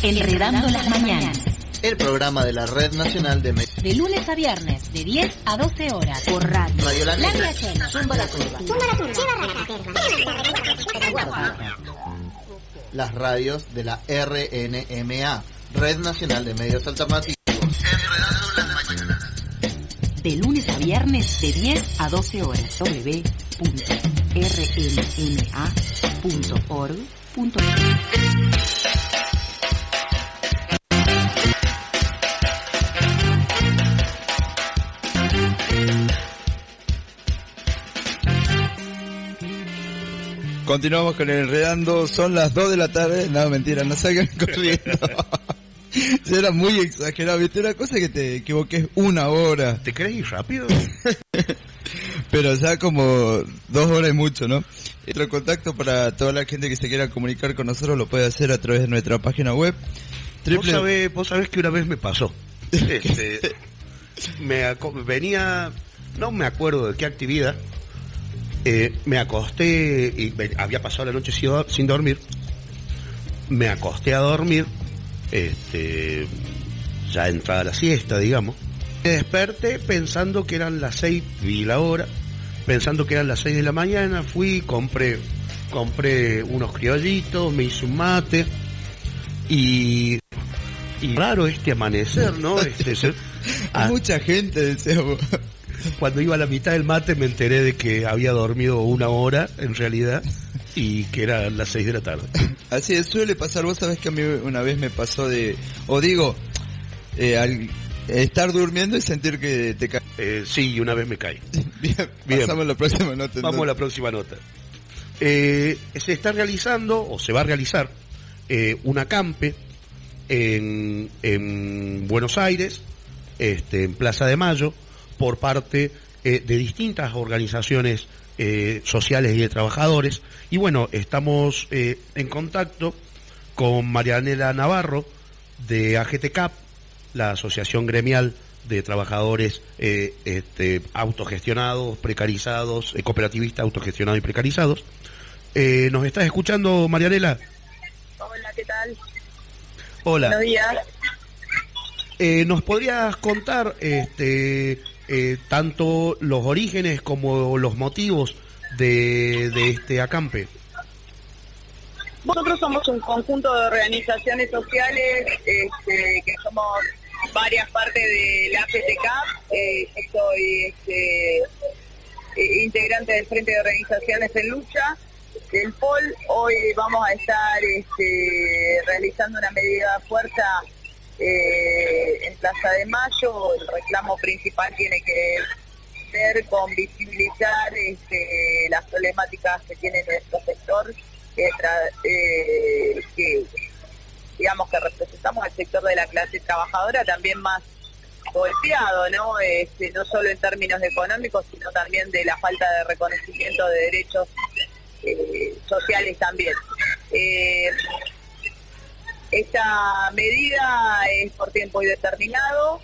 Enredando las mañanas. El programa de la Red Nacional de Medios. De lunes a viernes, de 10 a 12 horas. Por radio. Radio La Negra. Zumba la curva. Las radios de la RNMA, Red Nacional de Medios Alternativos. Enredando las mañanas. De lunes a viernes, de 10 a 12 horas. www.rnma.org.ar. Continuamos con el Enredando, son las 2 de la tarde, no, mentira, no salgan corriendo. Yo era muy exagerado, viste, una cosa que te equivoques una hora. ¿Te querés ir rápido? Pero ya como 2 horas es mucho, ¿no? Nuestro contacto para toda la gente que se quiera comunicar con nosotros lo puede hacer a través de nuestra página web. Vos sabés que una vez me pasó. Venía, no me acuerdo de qué actividad. Me acosté y había pasado la noche sin dormir. Me acosté a dormir, ya entrada la siesta, digamos. Me desperté pensando que eran las 6, vi la hora, pensando que eran las 6 de la mañana, fui, compré unos criollitos, me hice un mate y raro amanecer, ¿no? Hay mucha gente, decía vos. Cuando iba a la mitad del mate me enteré de que había dormido una hora, en realidad, y que eran las 6 de la tarde. Así es, suele pasar. Vos sabés que a mí una vez me pasó al estar durmiendo y sentir que te caes. Sí, una vez me caí. Bien. Pasamos a la próxima nota. Entonces. Vamos a la próxima nota. Se está realizando, o se va a realizar, un acampe en Buenos Aires, en Plaza de Mayo, por parte de distintas organizaciones sociales y de trabajadores. Y bueno, estamos en contacto con Marianela Navarro de AGTCAP, la Asociación Gremial de Trabajadores autogestionados, precarizados, cooperativistas autogestionados y precarizados. ¿Nos estás escuchando, Marianela? Hola, ¿qué tal? Hola. Buenos días. ¿Nos podrías contar tanto los orígenes como los motivos de este acampe? Nosotros somos un conjunto de organizaciones sociales que somos varias partes de la AGTCAP. Yo soy integrante del Frente de Organizaciones en Lucha, del POL. Hoy vamos a estar realizando una medida de fuerza en Plaza de Mayo. El reclamo principal tiene que ver con visibilizar las problemáticas que tiene nuestro sector, que digamos que representamos al sector de la clase trabajadora también más golpeado, ¿no? No solo en términos económicos, sino también de la falta de reconocimiento de derechos sociales también. Esta medida es por tiempo indeterminado.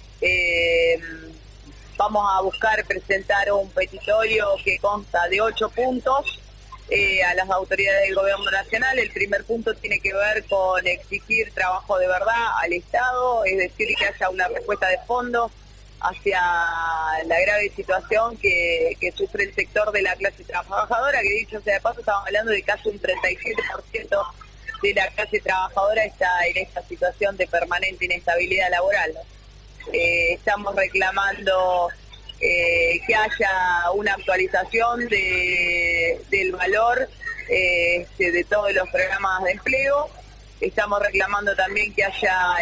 Vamos a buscar presentar un petitorio que consta de 8 puntos a las autoridades del Gobierno Nacional. El primer punto tiene que ver con exigir trabajo de verdad al Estado, es decir, que haya una respuesta de fondo hacia la grave situación que sufre el sector de la clase trabajadora, que dicho sea de paso, estamos hablando de casi un 37% de la clase trabajadora está en esta situación de permanente inestabilidad laboral. Estamos reclamando que haya una actualización del valor de todos los programas de empleo. Estamos reclamando también que haya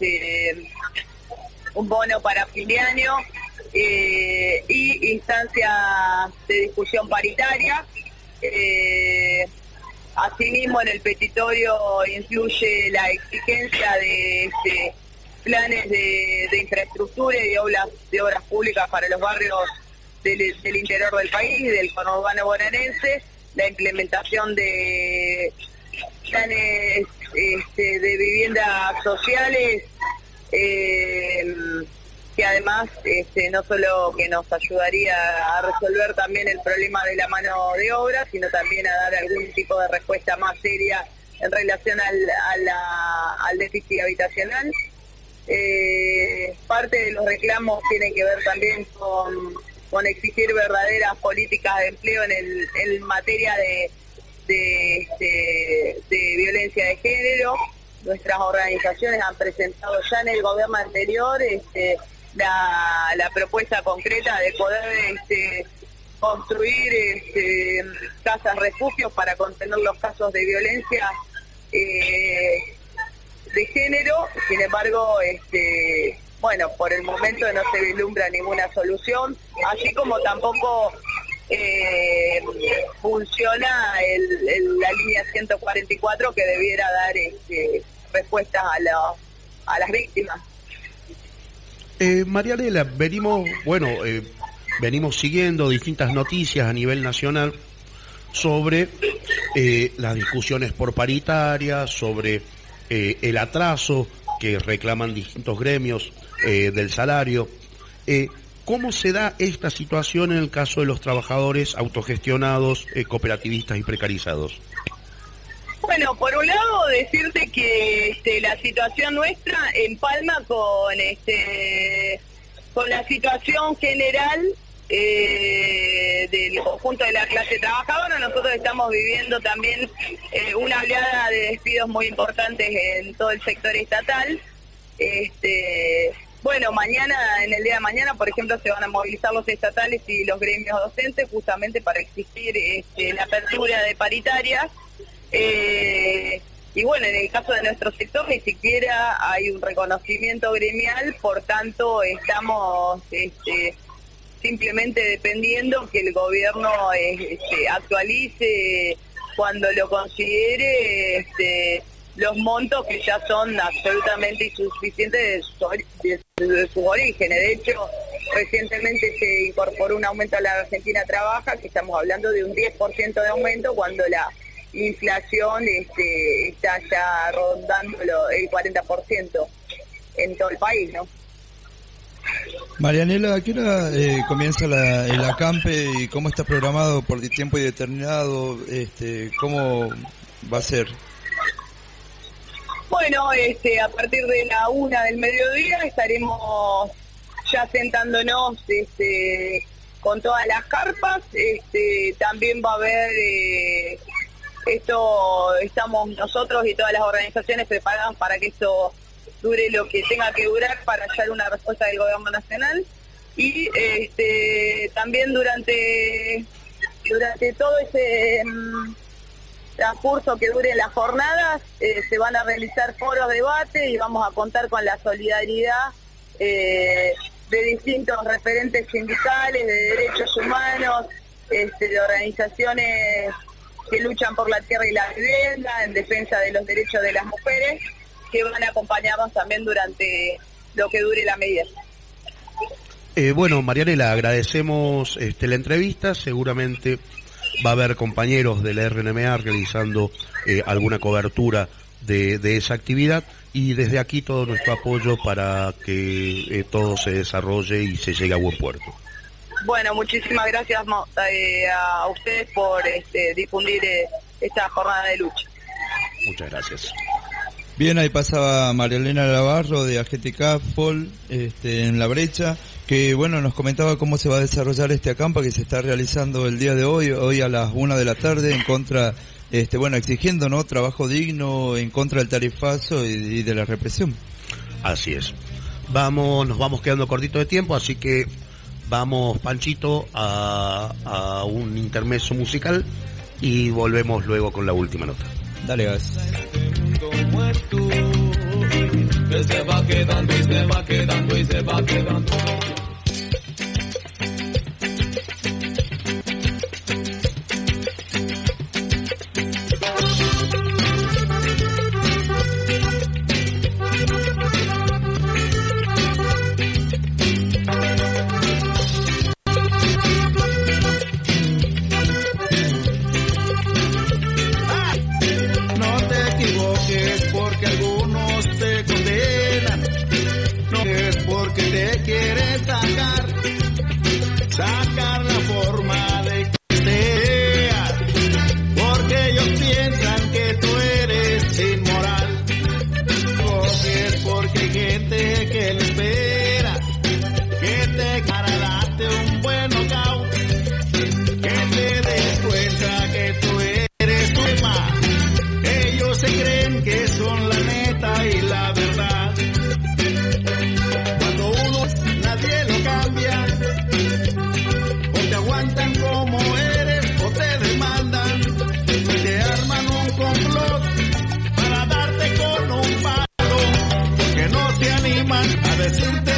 un bono para fin de año y instancias de discusión paritaria. Asimismo, en el petitorio incluye la exigencia de planes de infraestructura y de obras públicas para los barrios del interior del país, del conurbano bonaerense, la implementación de planes de viviendas sociales, que además no solo que nos ayudaría a resolver también el problema de la mano de obra, sino también a dar algún tipo de respuesta más seria en relación a al déficit habitacional. Parte de los reclamos tienen que ver también con exigir verdaderas políticas de empleo en materia de violencia de género. Nuestras organizaciones han presentado ya en el gobierno anterior la propuesta concreta de poder construir casas refugios para contener los casos de violencia de género. Sin embargo, bueno, por el momento no se vislumbra ninguna solución, así como tampoco funciona la línea 144 que debiera dar respuestas a las víctimas. Marianela, venimos siguiendo distintas noticias a nivel nacional sobre las discusiones por paritarias, sobre el atraso que reclaman distintos gremios del salario. ¿Cómo se da esta situación en el caso de los trabajadores autogestionados, cooperativistas y precarizados? Bueno, por un lado decirte que la situación nuestra empalma con la situación general del conjunto de la clase trabajadora. Nosotros estamos viviendo también una oleada de despidos muy importantes en todo el sector estatal. Bueno, mañana, en el día de mañana, por ejemplo, se van a movilizar los estatales y los gremios docentes justamente para exigir la apertura de paritarias. Y bueno, en el caso de nuestro sector ni siquiera hay un reconocimiento gremial, por tanto estamos simplemente dependiendo que el gobierno actualice cuando lo considere los montos que ya son absolutamente insuficientes de sus orígenes. De hecho, recientemente se incorporó un aumento a la Argentina Trabaja, que estamos hablando de un 10% de aumento, cuando la inflación está ya rondando el 40% en todo el país, ¿no? Marianela, ¿a qué hora comienza el acampe y cómo está programado por tiempo indeterminado? ¿Cómo va a ser? Bueno, a partir de la 1 del mediodía estaremos ya sentándonos con todas las carpas. También va a haber estamos nosotros y todas las organizaciones preparadas para que esto dure lo que tenga que durar para hallar una respuesta del gobierno nacional. Y también durante todo ese transcurso que dure las jornadas se van a realizar foros de debate y vamos a contar con la solidaridad de distintos referentes sindicales, de derechos humanos, de organizaciones que luchan por la tierra y la vivienda, en defensa de los derechos de las mujeres, que van a acompañarnos también durante lo que dure la medida. Bueno, Marianela, agradecemos la entrevista. Seguramente va a haber compañeros de la RNMA realizando alguna cobertura de esa actividad, y desde aquí todo nuestro apoyo para que todo se desarrolle y se llegue a buen puerto. Bueno, muchísimas gracias a ustedes por difundir esta jornada de lucha. Muchas gracias. Bien, ahí pasaba Marianela Navarro de AGTK FOL en La Brecha, que bueno, nos comentaba cómo se va a desarrollar este acampa que se está realizando el día de hoy a las 1 de la tarde, en contra, exigiendo, ¿no?, trabajo digno, en contra del tarifazo y de la represión. Así es. Nos vamos quedando cortito de tiempo, así que vamos, Panchito, a un intermezzo musical y volvemos luego con la última nota. Dale gas. Que se va quedando y se va quedando y se va quedando. Sacar la forma de que seas, porque ellos piensan que tú eres inmoral. creen que son la neta y la verdad. Cuando uno nadie lo cambia, o te aguantan como eres o te demandan, y te arman un complot para darte con un palo, porque no se animan a decirte